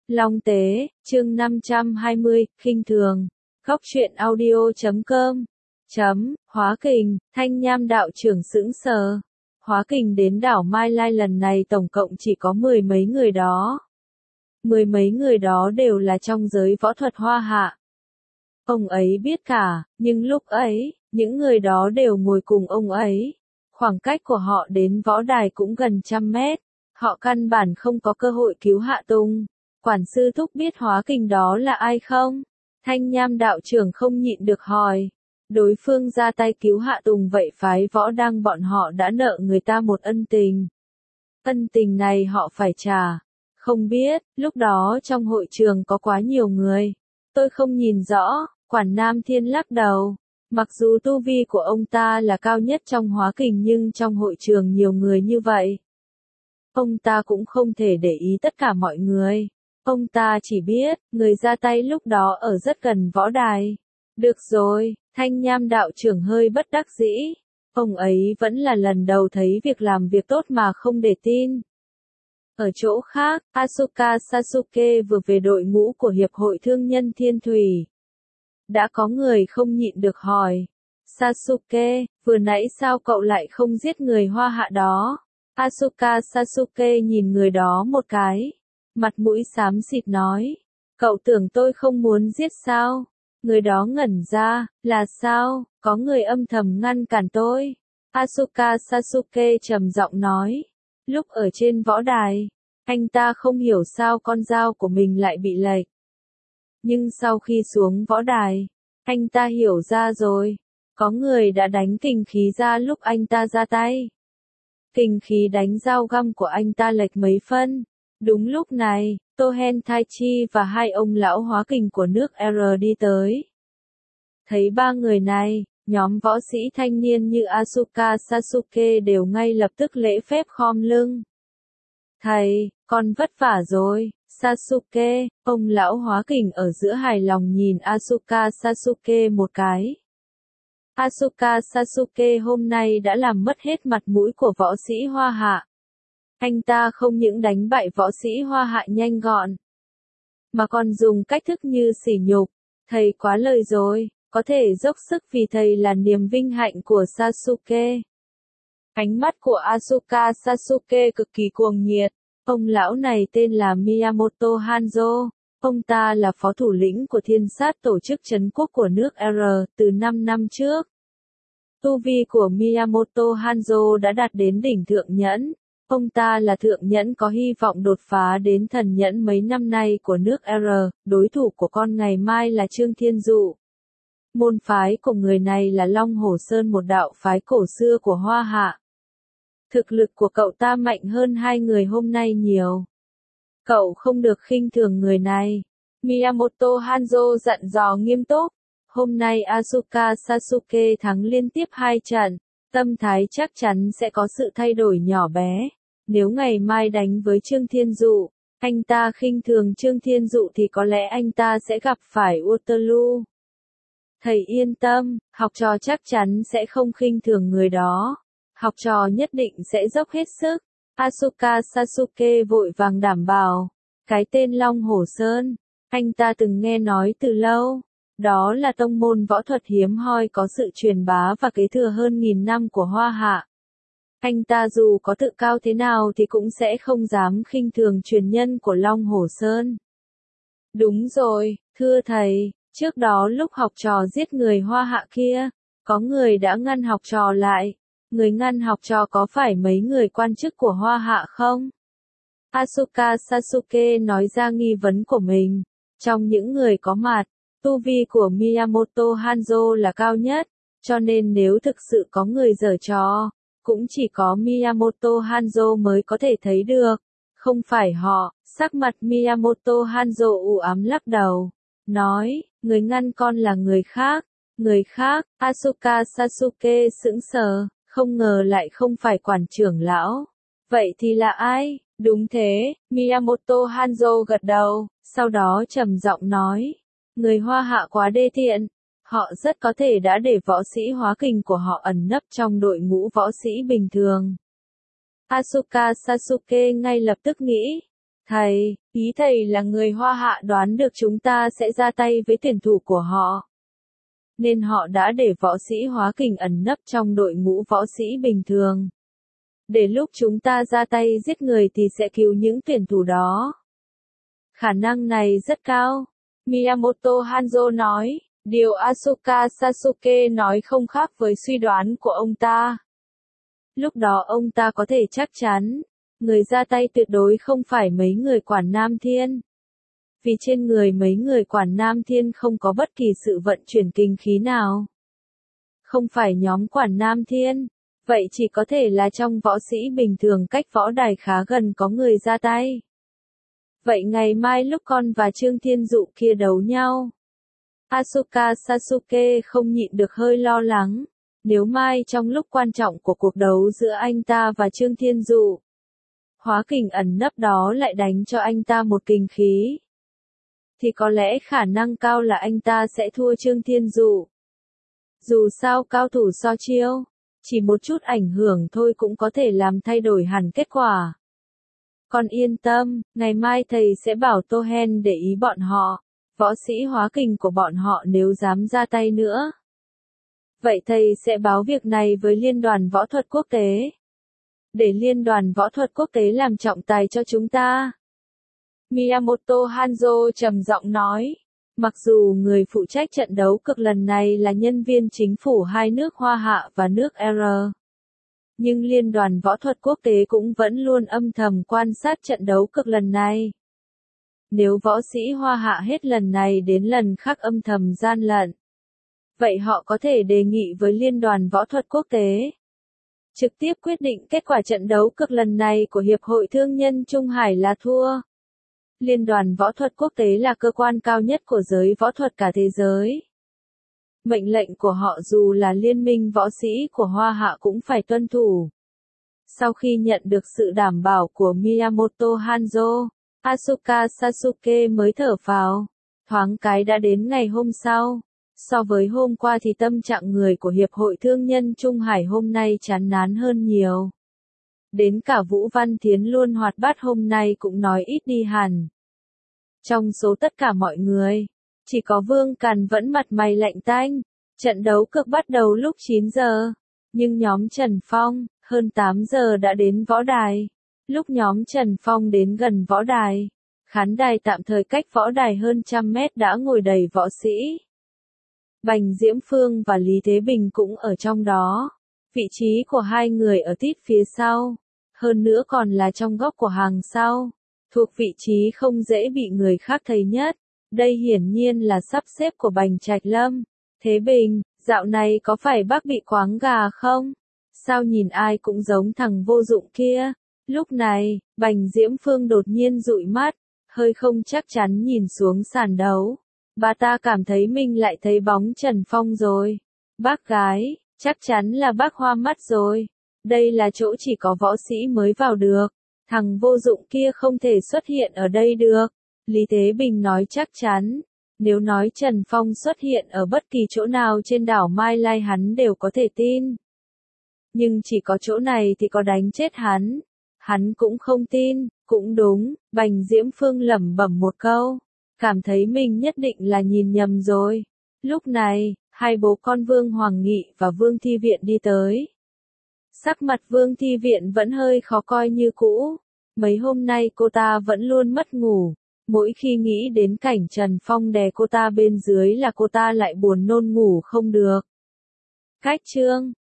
Long Tế, chương 520, khinh thường. Góc truyện audio.com. Hóa Kình, Thanh Nham đạo trưởng sững sờ. Hóa Kình đến đảo Mai Lai lần này tổng cộng chỉ có mười mấy người đó. Mười mấy người đó đều là trong giới võ thuật Hoa Hạ. Ông ấy biết cả, nhưng lúc ấy, những người đó đều ngồi cùng ông ấy. Khoảng cách của họ đến võ đài cũng gần 100 mét. Họ căn bản không có cơ hội cứu Hạ Tùng. Quản sư Thúc biết Hóa Kình đó là ai không? Thanh Nham đạo trưởng không nhịn được hỏi. Đối phương ra tay cứu Hạ Tùng vậy phái võ đăng bọn họ đã nợ người ta một ân tình. Ân tình này họ phải trả. Không biết, lúc đó trong hội trường có quá nhiều người. Tôi không nhìn rõ, Quản Nam Thiên lắc đầu. Mặc dù tu vi của ông ta là cao nhất trong Hóa Kình nhưng trong hội trường nhiều người như vậy. Ông ta cũng không thể để ý tất cả mọi người. Ông ta chỉ biết, người ra tay lúc đó ở rất gần võ đài. Được rồi, Thanh Nham đạo trưởng hơi bất đắc dĩ. Ông ấy vẫn là lần đầu thấy việc làm việc tốt mà không để tin. Ở chỗ khác, Asuka Sasuke vừa về đội ngũ của Hiệp hội Thương nhân Thiên Thủy. Đã có người không nhịn được hỏi. Sasuke, vừa nãy sao cậu lại không giết người Hoa Hạ đó? Asuka Sasuke nhìn người đó một cái. Mặt mũi xám xịt nói. Cậu tưởng tôi không muốn giết sao? Người đó ngẩn ra, là sao? Có người âm thầm ngăn cản tôi. Asuka Sasuke trầm giọng nói. Lúc ở trên võ đài, anh ta không hiểu sao con dao của mình lại bị lệch. Nhưng sau khi xuống võ đài, anh ta hiểu ra rồi. Có người đã đánh kình khí ra lúc anh ta ra tay. Kình khí đánh dao găm của anh ta lệch mấy phân. Đúng lúc này, Tohen Taichi và hai ông lão Hóa Kình của nước R đi tới. Thấy ba người này, nhóm võ sĩ thanh niên như Asuka Sasuke đều ngay lập tức lễ phép khom lưng. Thầy, con vất vả rồi, Sasuke, ông lão Hóa Kình ở giữa hài lòng nhìn Asuka Sasuke một cái. Asuka Sasuke hôm nay đã làm mất hết mặt mũi của võ sĩ Hoa Hạ. Anh ta không những đánh bại võ sĩ Hoa Hạ nhanh gọn, mà còn dùng cách thức như sỉ nhục. Thầy quá lời rồi, có thể dốc sức vì thầy là niềm vinh hạnh của Sasuke. Ánh mắt của Asuka Sasuke cực kỳ cuồng nhiệt. Ông lão này tên là Miyamoto Hanzo. Ông ta là phó thủ lĩnh của Thiên Sát tổ chức trấn quốc của nước R từ 5 năm trước. Tu vi của Miyamoto Hanzo đã đạt đến đỉnh thượng nhẫn. Ông ta là thượng nhẫn có hy vọng đột phá đến thần nhẫn mấy năm nay của nước R, đối thủ của con ngày mai là Trương Thiên Dụ. Môn phái của người này là Long Hổ Sơn, một đạo phái cổ xưa của Hoa Hạ. Thực lực của cậu ta mạnh hơn hai người hôm nay nhiều. Cậu không được khinh thường người này. Miyamoto Hanzo dặn dò nghiêm túc. Hôm nay Asuka Sasuke thắng liên tiếp 2 trận. Tâm thái chắc chắn sẽ có sự thay đổi nhỏ bé. Nếu ngày mai đánh với Trương Thiên Dụ, anh ta khinh thường Trương Thiên Dụ thì có lẽ anh ta sẽ gặp phải Waterloo. Thầy yên tâm, học trò chắc chắn sẽ không khinh thường người đó. Học trò nhất định sẽ dốc hết sức. Asuka Sasuke vội vàng đảm bảo. Cái tên Long Hổ Sơn, anh ta từng nghe nói từ lâu. Đó là tông môn võ thuật hiếm hoi có sự truyền bá và kế thừa hơn 1000 năm của Hoa Hạ. Anh ta dù có tự cao thế nào thì cũng sẽ không dám khinh thường truyền nhân của Long Hổ Sơn. Đúng rồi, thưa thầy, trước đó lúc học trò giết người Hoa Hạ kia, có người đã ngăn học trò lại. Người ngăn học trò có phải mấy người quan chức của Hoa Hạ không? Asuka Sasuke nói ra nghi vấn của mình. Trong những người có mặt, tu vi của Miyamoto Hanzo là cao nhất, cho nên nếu thực sự có người giở trò, cũng chỉ có Miyamoto Hanzo mới có thể thấy được. Không phải họ. Sắc mặt Miyamoto Hanzo u ám lắc đầu. Nói, người ngăn con là người khác. Người khác. Asuka Sasuke sững sờ. Không ngờ lại không phải quản trưởng lão. Vậy thì là ai? Đúng thế, Miyamoto Hanzo gật đầu, sau đó trầm giọng nói. Người Hoa Hạ quá đê tiện. Họ rất có thể đã để võ sĩ Hóa Kình của họ ẩn nấp trong đội ngũ võ sĩ bình thường. Asuka Sasuke ngay lập tức nghĩ. Thầy, Ý thầy là người Hoa Hạ đoán được chúng ta sẽ ra tay với tuyển thủ của họ. Nên họ đã để võ sĩ hóa kình ẩn nấp trong đội ngũ võ sĩ bình thường. Để lúc chúng ta ra tay giết người thì sẽ cứu những tuyển thủ đó. Khả năng này rất cao. Miyamoto Hanzo nói, điều Asuka Sasuke nói không khác với suy đoán của ông ta. Lúc đó ông ta có thể chắc chắn, người ra tay tuyệt đối không phải mấy người quản Nam Thiên. Vì trên người mấy người quản Nam Thiên không có bất kỳ sự vận chuyển kinh khí nào. Không phải nhóm quản Nam Thiên, vậy chỉ có thể là trong võ sĩ bình thường cách võ đài khá gần có người ra tay. Vậy ngày mai lúc con và Trương Thiên Dụ kia đấu nhau, Asuka Sasuke không nhịn được hơi lo lắng. Nếu mai trong lúc quan trọng của cuộc đấu giữa anh ta và Trương Thiên Dụ, hóa kình ẩn nấp đó lại đánh cho anh ta một kình khí, thì có lẽ khả năng cao là anh ta sẽ thua Trương Thiên Dụ. Dù sao cao thủ so chiêu, chỉ một chút ảnh hưởng thôi cũng có thể làm thay đổi hẳn kết quả. Con yên tâm, ngày mai thầy sẽ bảo Tô Hen để ý bọn họ, võ sĩ hóa kình của bọn họ nếu dám ra tay nữa. Vậy thầy sẽ báo việc này với Liên đoàn Võ thuật Quốc tế. Để Liên đoàn Võ thuật Quốc tế làm trọng tài cho chúng ta. Miyamoto Hanzo trầm giọng nói. Mặc dù người phụ trách trận đấu cực lần này là nhân viên chính phủ hai nước Hoa Hạ và nước R. Nhưng Liên đoàn Võ thuật Quốc tế cũng vẫn luôn âm thầm quan sát trận đấu cực lần này. Nếu võ sĩ Hoa Hạ hết lần này đến lần khác âm thầm gian lận, vậy họ có thể đề nghị với Liên đoàn Võ thuật Quốc tế trực tiếp quyết định kết quả trận đấu cực lần này của Hiệp hội Thương nhân Trung Hải là thua. Liên đoàn Võ thuật Quốc tế là cơ quan cao nhất của giới võ thuật cả thế giới. Mệnh lệnh của họ dù là liên minh võ sĩ của Hoa Hạ cũng phải tuân thủ. Sau khi nhận được sự đảm bảo của Miyamoto Hanzo, Asuka Sasuke mới thở phào. Thoáng cái đã đến ngày hôm sau. So với hôm qua thì tâm trạng người của Hiệp hội Thương nhân Trung Hải hôm nay chán nán hơn nhiều. Đến cả Vũ Văn Thiến luôn hoạt bát hôm nay cũng nói ít đi hẳn. Trong số tất cả mọi người, chỉ có Vương Càn vẫn mặt mày lạnh tanh. Trận đấu cực bắt đầu lúc 9 giờ. Nhưng nhóm Trần Phong, hơn 8 giờ đã đến võ đài. Lúc nhóm Trần Phong đến gần võ đài, khán đài tạm thời cách võ đài hơn 100 mét đã ngồi đầy võ sĩ. Bành Diễm Phương và Lý Thế Bình cũng ở trong đó. Vị trí của hai người ở tít phía sau. Hơn nữa còn là trong góc của hàng sau. Thuộc vị trí không dễ bị người khác thấy nhất. Đây hiển nhiên là sắp xếp của Bành Trạch Lâm. Thế Bình, dạo này có phải bác bị quáng gà không? Sao nhìn ai cũng giống thằng vô dụng kia? Lúc này, Bành Diễm Phương đột nhiên dụi mắt, hơi không chắc chắn nhìn xuống sàn đấu. Bà ta cảm thấy mình lại thấy bóng Trần Phong rồi. Bác gái, chắc chắn là bác hoa mắt rồi. Đây là chỗ chỉ có võ sĩ mới vào được. Thằng vô dụng kia không thể xuất hiện ở đây được. Lý Thế Bình nói chắc chắn. Nếu nói Trần Phong xuất hiện ở bất kỳ chỗ nào trên đảo Mai Lai hắn đều có thể tin. Nhưng chỉ có chỗ này thì có đánh chết hắn. Hắn cũng không tin, cũng đúng, Bành Diễm Phương lẩm bẩm một câu. Cảm thấy mình nhất định là nhìn nhầm rồi. Lúc này, hai bố con Vương Hoàng Nghị và Vương Thi Viện đi tới. Sắc mặt Vương Thi Viện vẫn hơi khó coi như cũ. Mấy hôm nay cô ta vẫn luôn mất ngủ. Mỗi khi nghĩ đến cảnh Trần Phong đè cô ta bên dưới là cô ta lại buồn nôn ngủ không được. Cách chương